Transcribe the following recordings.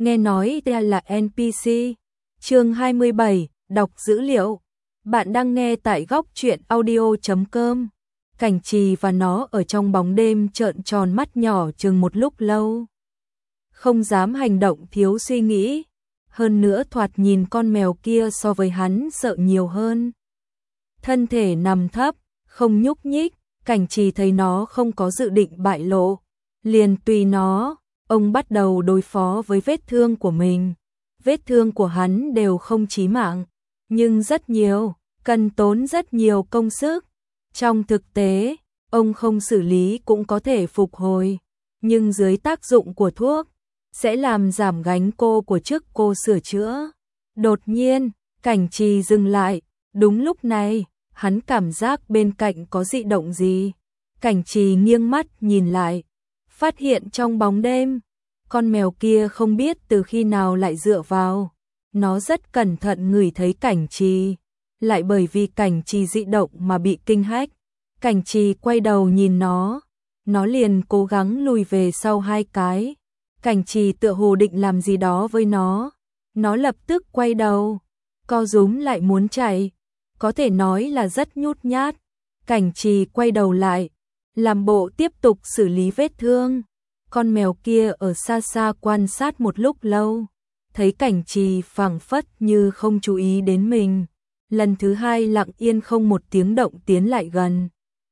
nghe nói đây là NPC. Chương 27, đọc dữ liệu. Bạn đang nghe tại góc truyện audio.com. Cảnh Trì và nó ở trong bóng đêm trợn tròn mắt nhỏ chừng một lúc lâu. Không dám hành động thiếu suy nghĩ. Hơn nữa thoạt nhìn con mèo kia so với hắn sợ nhiều hơn. Thân thể nằm thấp, không nhúc nhích, Cảnh Trì thấy nó không có dự định bại lộ. Liền tùy nó, ông bắt đầu đối phó với vết thương của mình. Vết thương của hắn đều không chí mạng, nhưng rất nhiều, cần tốn rất nhiều công sức. Trong thực tế, ông không xử lý cũng có thể phục hồi, nhưng dưới tác dụng của thuốc, sẽ làm giảm gánh cô của chức cô sửa chữa. Đột nhiên, Cảnh Trì dừng lại, đúng lúc này, hắn cảm giác bên cạnh có dị động gì. Cảnh Trì nghiêng mắt nhìn lại, phát hiện trong bóng đêm, con mèo kia không biết từ khi nào lại dựa vào. Nó rất cẩn thận ngửi thấy Cảnh Trì, lại bởi vì Cảnh Trì dị động mà bị kinh hách. Cảnh Trì quay đầu nhìn nó liền cố gắng lùi về sau 2 cái. Cảnh Trì tựa hồ định làm gì đó với nó lập tức quay đầu, co rúm lại muốn chạy, có thể nói là rất nhút nhát. Cảnh Trì quay đầu lại, làm bộ tiếp tục xử lý vết thương. Con mèo kia ở xa xa quan sát một lúc lâu, thấy Cảnh Trì phảng phất như không chú ý đến mình. Lần thứ 2 lặng yên không một tiếng động tiến lại gần.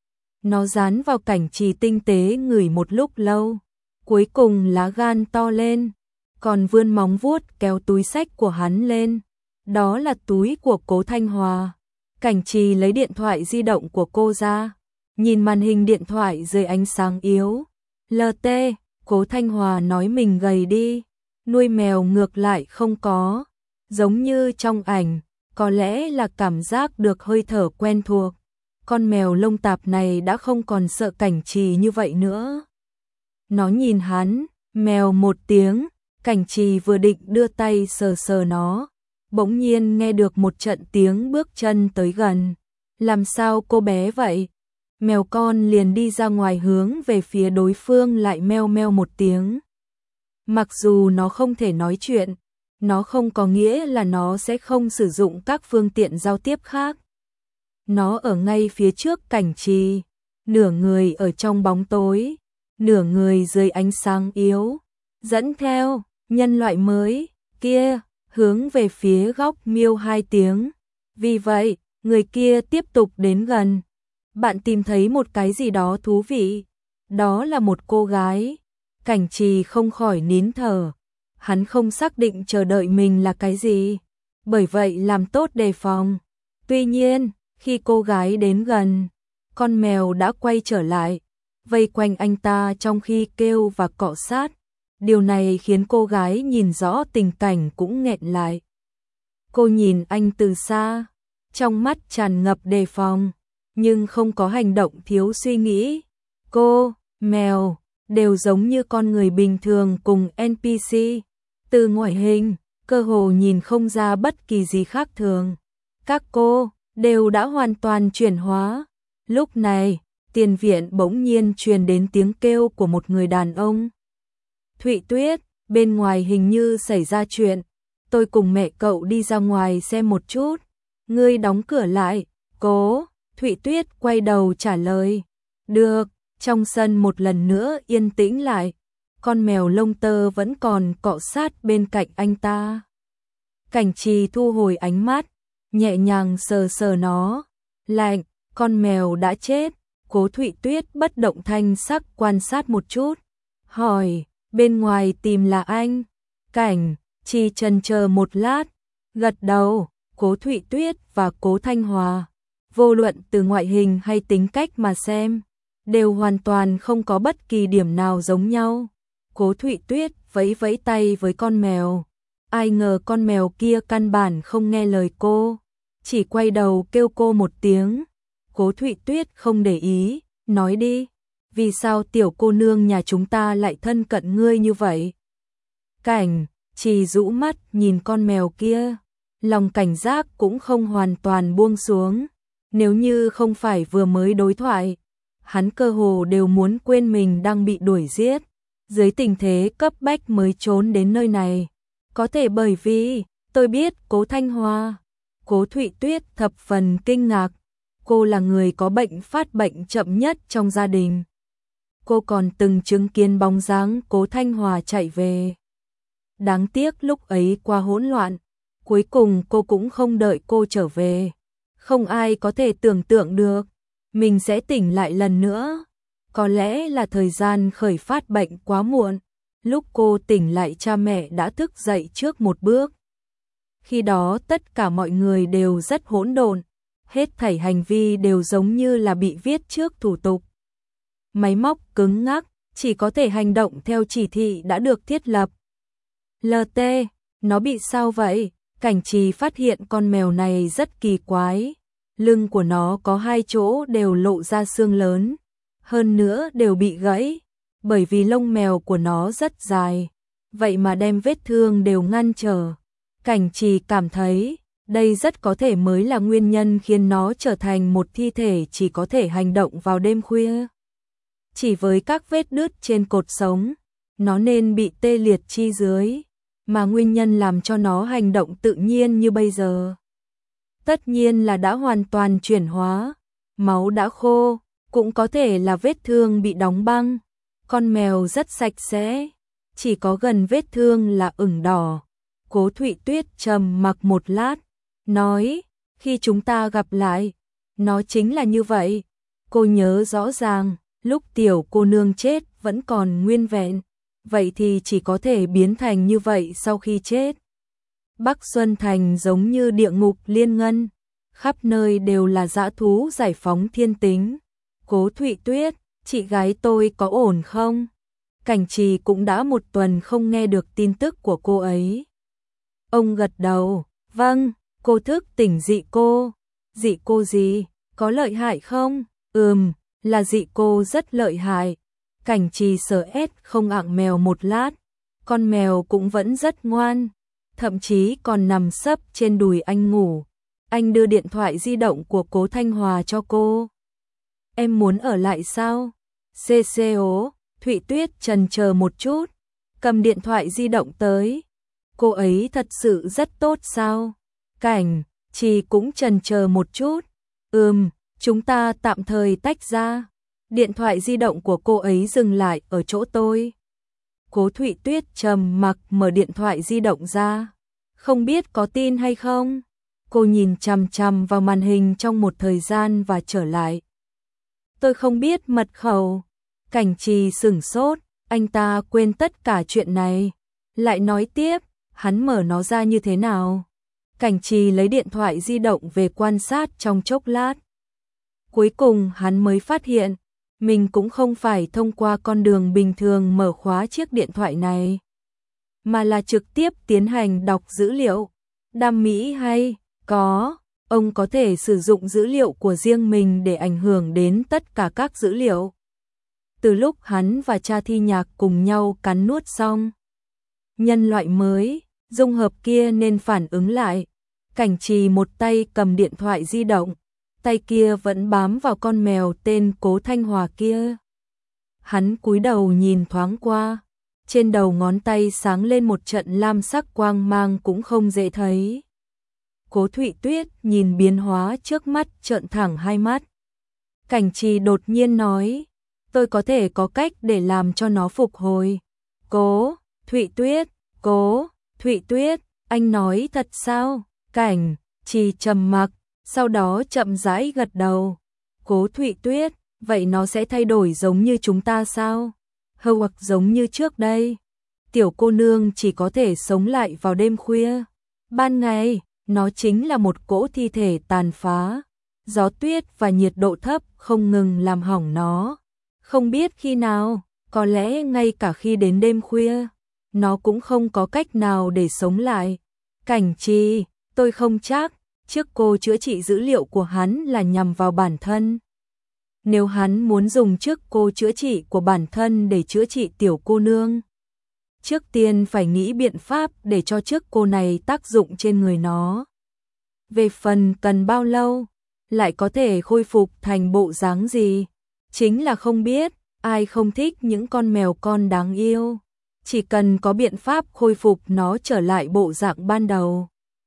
Nó dán vào Cảnh Trì tinh tế ngửi một lúc lâu, cuối cùng lá gan to lên, còn vươn móng vuốt kéo túi xách của hắn lên. Đó là túi của Cố Thanh Hòa. Cảnh Trì lấy điện thoại di động của cô ra, nhìn màn hình điện thoại dưới ánh sáng yếu. LT, Cố Thanh Hòa nói mình gầy đi, nuôi mèo ngược lại không có, giống như trong ảnh, có lẽ là cảm giác được hơi thở quen thuộc. Con mèo lông tạp này đã không còn sợ Cảnh Trì như vậy nữa. Nó nhìn hắn, mèo một tiếng, Cảnh Trì vừa định đưa tay sờ sờ nó, bỗng nhiên nghe được một trận tiếng bước chân tới gần. Làm sao cô bé vậy? Mèo con liền đi ra ngoài hướng về phía đối phương lại meo meo một tiếng. Mặc dù nó không thể nói chuyện, nó không có nghĩa là nó sẽ không sử dụng các phương tiện giao tiếp khác. Nó ở ngay phía trước Cảnh Trì, nửa người ở trong bóng tối, nửa người dưới ánh sáng yếu, dẫn theo nhân loại mới kia hướng về phía góc miêu 2 tiếng. Vì vậy, người kia tiếp tục đến gần. Bạn tìm thấy một cái gì đó thú vị. Đó là một cô gái. Cảnh Trì không khỏi nín thở. Hắn không xác định chờ đợi mình là cái gì, bởi vậy làm tốt đề phòng. Tuy nhiên, khi cô gái đến gần, con mèo đã quay trở lại, vây quanh anh ta trong khi kêu và cọ sát. Điều này khiến cô gái nhìn rõ tình cảnh cũng nghẹn lại. Cô nhìn anh từ xa, trong mắt tràn ngập đề phòng, nhưng không có hành động thiếu suy nghĩ. Cô, mèo, đều giống như con người bình thường cùng NPC. Từ ngoại hình, cơ hồ nhìn không ra bất kỳ gì khác thường. Các cô đều đã hoàn toàn chuyển hóa. Lúc này, tiền viện bỗng nhiên truyền đến tiếng kêu của một người đàn ông. Thụy Tuyết, bên ngoài hình như xảy ra chuyện. Tôi cùng mẹ cậu đi ra ngoài xem một chút. Ngươi đóng cửa lại. Cố. Thụy Tuyết quay đầu trả lời. Được. Trong sân một lần nữa yên tĩnh lại. Con mèo lông tơ vẫn còn cọ sát bên cạnh anh ta. Cảnh Trì thu hồi ánh mắt, nhẹ nhàng sờ sờ nó. Lạnh, con mèo đã chết. Cố Thụy Tuyết bất động thanh sắc quan sát một chút. Hỏi, bên ngoài tìm là anh? Cảnh Trì chần chờ một lát, gật đầu. Cố Thụy Tuyết và Cố Thanh Hòa, vô luận từ ngoại hình hay tính cách mà xem, đều hoàn toàn không có bất kỳ điểm nào giống nhau. Cố Thụy Tuyết vẫy vẫy tay với con mèo. Ai ngờ con mèo kia căn bản không nghe lời cô, chỉ quay đầu kêu cô một tiếng. Cố Thụy Tuyết không để ý, nói đi, vì sao tiểu cô nương nhà chúng ta lại thân cận ngươi như vậy? Cảnh Trì rũ mắt nhìn con mèo kia, lòng cảnh giác cũng không hoàn toàn buông xuống. Nếu như không phải vừa mới đối thoại, hắn cơ hồ đều muốn quên mình đang bị đuổi giết. Dưới tình thế cấp bách mới trốn đến nơi này, Có thể bởi vì, tôi biết Cố Thanh Hoa. Cố Thụy Tuyết thập phần kinh ngạc. Cô là người có bệnh phát bệnh chậm nhất trong gia đình. Cô còn từng chứng kiến bóng dáng Cố Thanh Hoa chạy về. Đáng tiếc lúc ấy qua hỗn loạn. Cuối cùng cô cũng không đợi cô trở về. Không ai có thể tưởng tượng được mình sẽ tỉnh lại lần nữa. Có lẽ là thời gian khởi phát bệnh quá muộn. Lúc cô tỉnh lại cha mẹ đã thức dậy trước một bước. Khi đó tất cả mọi người đều rất hỗn độn. Hết thảy hành vi đều giống như là bị viết trước thủ tục. Máy móc cứng ngắc, chỉ có thể hành động theo chỉ thị đã được thiết lập. LT, nó bị sao vậy? Cảnh Trì phát hiện con mèo này rất kỳ quái. Lưng của nó có 2 chỗ đều lộ ra xương lớn. Hơn nữa đều bị gãy. Bởi vì lông mèo của nó rất dài. Vậy mà đem vết thương đều ngăn trở. Cảnh Trì cảm thấy đây rất có thể mới là nguyên nhân khiến nó trở thành một thi thể chỉ có thể hành động vào đêm khuya. Chỉ với các vết đứt trên cột sống, nó nên bị tê liệt chi dưới, mà nguyên nhân làm cho nó hành động tự nhiên như bây giờ. Tất nhiên là đã hoàn toàn chuyển hóa, máu đã khô, cũng có thể là vết thương bị đóng băng. Con mèo rất sạch sẽ, chỉ có gần vết thương là ửng đỏ. Cố Thụy Tuyết trầm mặc một lát, nói, khi chúng ta gặp lại, nó chính là như vậy. Cô nhớ rõ ràng, lúc tiểu cô nương chết vẫn còn nguyên vẹn, vậy thì chỉ có thể biến thành như vậy sau khi chết. Bắc Xuân Thành giống như địa ngục liên ngân, khắp nơi đều là dã thú giải phóng thiên tính. Cố Thụy Tuyết, chị gái tôi có ổn không? Cảnh Trì cũng đã 1 tuần không nghe được tin tức của cô ấy. Ông gật đầu, vâng, cô thức tỉnh dị cô. Dị cô gì? Có lợi hại không? Là dị cô rất lợi hại. Cảnh Trì sờ không ạng mèo một lát. Con mèo cũng vẫn rất ngoan. Thậm chí còn nằm sấp trên đùi anh ngủ. Anh đưa điện thoại di động của Cố Thanh Hoa cho cô. Em muốn ở lại sao? CCO, Thụy Tuyết chần chờ một chút. Cầm điện thoại di động tới. Cô ấy thật sự rất tốt sao? Cảnh Trì cũng chần chờ một chút. Chúng ta tạm thời tách ra. Điện thoại di động của cô ấy dừng lại ở chỗ tôi. Cố Thụy Tuyết trầm mặc mở điện thoại di động ra. Không biết có tin hay không? Cô nhìn chằm chằm vào màn hình trong một thời gian và trở lại. Tôi không biết mật khẩu. Cảnh Trì sửng sốt, anh ta quên tất cả chuyện này. Lại nói tiếp, hắn mở nó ra như thế nào? Cảnh Trì lấy điện thoại di động về quan sát trong chốc lát. Cuối cùng hắn mới phát hiện, mình cũng không phải thông qua con đường bình thường mở khóa chiếc điện thoại này, mà là trực tiếp tiến hành đọc dữ liệu. Đam mỹ hay? Có, ông có thể sử dụng dữ liệu của riêng mình để ảnh hưởng đến tất cả các dữ liệu. Từ lúc hắn và cha Thi Nhạc cùng nhau cắn nuốt xong nhân loại mới, dung hợp kia nên phản ứng lại. Cảnh Trì một tay cầm điện thoại di động, tay kia vẫn bám vào con mèo tên Cố Thanh Hoa kia. Hắn cúi đầu nhìn thoáng qua, trên đầu ngón tay sáng lên một trận lam sắc quang mang cũng không dễ thấy. Cố Thụy Tuyết nhìn biến hóa trước mắt trợn thẳng hai mắt. Cảnh Trì đột nhiên nói, tôi có thể có cách để làm cho nó phục hồi. Cố Thụy Tuyết, anh nói thật sao? Cảnh Trì trầm mặc, sau đó chậm rãi gật đầu. Cố Thụy Tuyết, vậy nó sẽ thay đổi giống như chúng ta sao? Hoặc giống như trước đây. Tiểu cô nương chỉ có thể sống lại vào đêm khuya. Ban ngày, nó chính là một cỗ thi thể tàn phá. Gió tuyết và nhiệt độ thấp không ngừng làm hỏng nó. Không biết khi nào, có lẽ ngay cả khi đến đêm khuya, nó cũng không có cách nào để sống lại. Cảnh Trì, tôi không chắc, trước cô chữa trị dữ liệu của hắn là nhằm vào bản thân. Nếu hắn muốn dùng trước cô chữa trị của bản thân để chữa trị tiểu cô nương, trước tiên phải nghĩ biện pháp để cho trước cô này tác dụng trên người nó. Về phần cần bao lâu, lại có thể khôi phục thành bộ dáng gì, chính là không biết. Ai không thích những con mèo con đáng yêu. chỉ cần có biện pháp khôi phục nó trở lại bộ dạng ban đầu.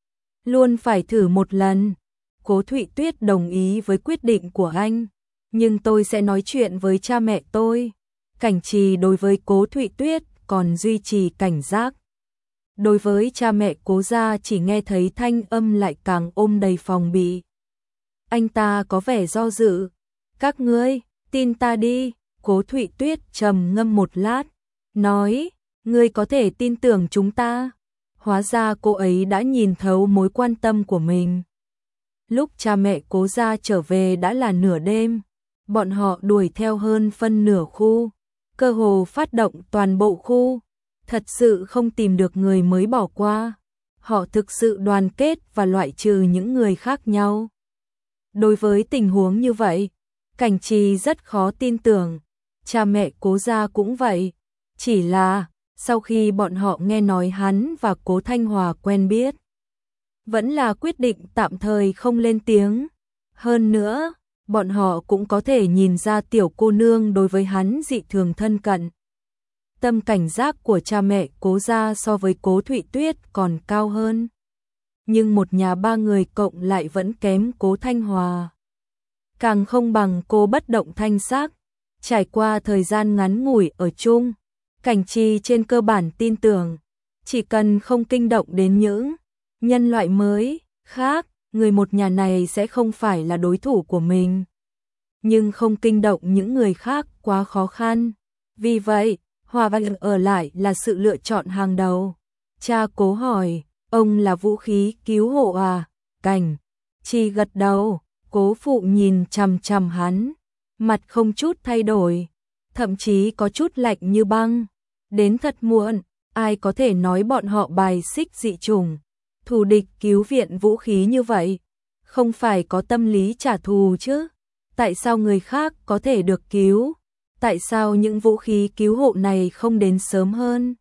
Luôn phải thử một lần. Cố Thụy Tuyết đồng ý với quyết định của anh, nhưng tôi sẽ nói chuyện với cha mẹ tôi. Cảnh Trì đối với Cố Thụy Tuyết còn duy trì cảnh giác. Đối với cha mẹ Cố gia chỉ nghe thấy thanh âm lại càng ôm đầy phòng bị. Anh ta có vẻ do dự. Các ngươi, tin ta đi. Cố Thụy Tuyết trầm ngâm một lát, nói, ngươi có thể tin tưởng chúng ta. Hóa ra cô ấy đã nhìn thấu mối quan tâm của mình. Lúc cha mẹ Cố gia trở về đã là nửa đêm, bọn họ đuổi theo hơn phân nửa khu, cơ hồ phát động toàn bộ khu, thật sự không tìm được người mới bỏ qua. Họ thực sự đoàn kết và loại trừ những người khác nhau. Đối với tình huống như vậy, Cảnh Trì rất khó tin tưởng, cha mẹ Cố gia cũng vậy, chỉ là sau khi bọn họ nghe nói hắn và Cố Thanh Hòa quen biết, vẫn là quyết định tạm thời không lên tiếng. Hơn nữa, bọn họ cũng có thể nhìn ra tiểu cô nương đối với hắn dị thường thân cận. Tâm cảnh giác của cha mẹ Cố gia so với Cố Thụy Tuyết còn cao hơn. Nhưng một nhà ba người cộng lại vẫn kém Cố Thanh Hòa. Càng không bằng cô bất động thanh sắc. Trải qua thời gian ngắn ngủi ở chung, Cảnh Trì trên cơ bản tin tưởng, chỉ cần không kinh động đến những nhân loại mới khác, người một nhà này sẽ không phải là đối thủ của mình. Nhưng không kinh động những người khác quá khó khăn. Vì vậy, Hòa Văn ở lại là sự lựa chọn hàng đầu. Cha Cố hỏi, ông là vũ khí cứu hộ à? Cảnh Trì gật đầu. Cố phụ nhìn chằm chằm hắn, mặt không chút thay đổi, thậm chí có chút lạnh như băng. Đến thật muộn, ai có thể nói bọn họ bài xích dị chủng, thù địch cứu viện vũ khí như vậy, không phải có tâm lý trả thù chứ? Tại sao người khác có thể được cứu? Tại sao những vũ khí cứu hộ này không đến sớm hơn?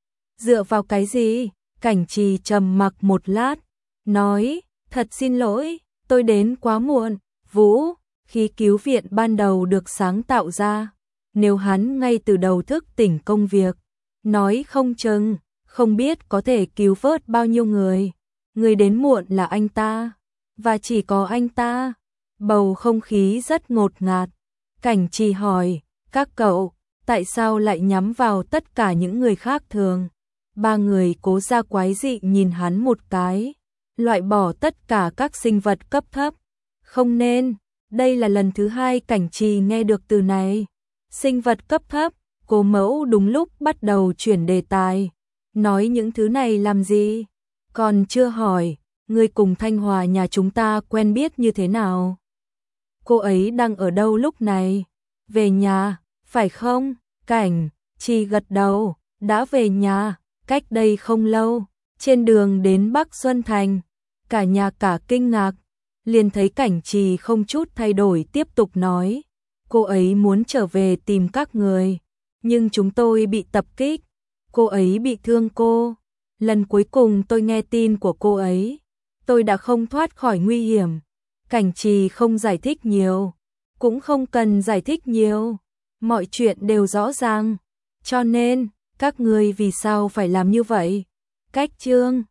Dựa vào cái gì? Cảnh Trì trầm mặc một lát, nói, thật xin lỗi, tôi đến quá muộn. Vũ khí cứu viện ban đầu được sáng tạo ra, nếu hắn ngay từ đầu thức tỉnh công việc, nói không chừng, không biết có thể cứu vớt bao nhiêu người. Người đến muộn là anh ta, và chỉ có anh ta. Bầu không khí rất ngột ngạt. Cảnh Trì hỏi, các cậu, tại sao lại nhắm vào tất cả những người khác thường? Ba người Cố gia quái dị nhìn hắn một cái, loại bỏ tất cả các sinh vật cấp thấp. Không nên, đây là lần thứ hai Cảnh Trì nghe được từ này. Sinh vật cấp thấp, Cố mẫu đúng lúc bắt đầu chuyển đề tài. Nói những thứ này làm gì? Còn chưa hỏi, ngươi cùng Thanh Hòa nhà chúng ta quen biết như thế nào? Cô ấy đang ở đâu lúc này? Về nhà, phải không? Cảnh Trì gật đầu, đã về nhà, cách đây không lâu, trên đường đến Bắc Xuân Thành. Cả nhà cả kinh ngạc, liền thấy Cảnh Trì không chút thay đổi tiếp tục nói, cô ấy muốn trở về tìm các người, nhưng chúng tôi bị tập kích, cô ấy bị thương cô. Lần cuối cùng tôi nghe tin của cô ấy, tôi đã không thoát khỏi nguy hiểm. Cảnh Trì không giải thích nhiều, cũng không cần giải thích nhiều, mọi chuyện đều rõ ràng. Cho nên, các ngươi vì sao phải làm như vậy? Cách chương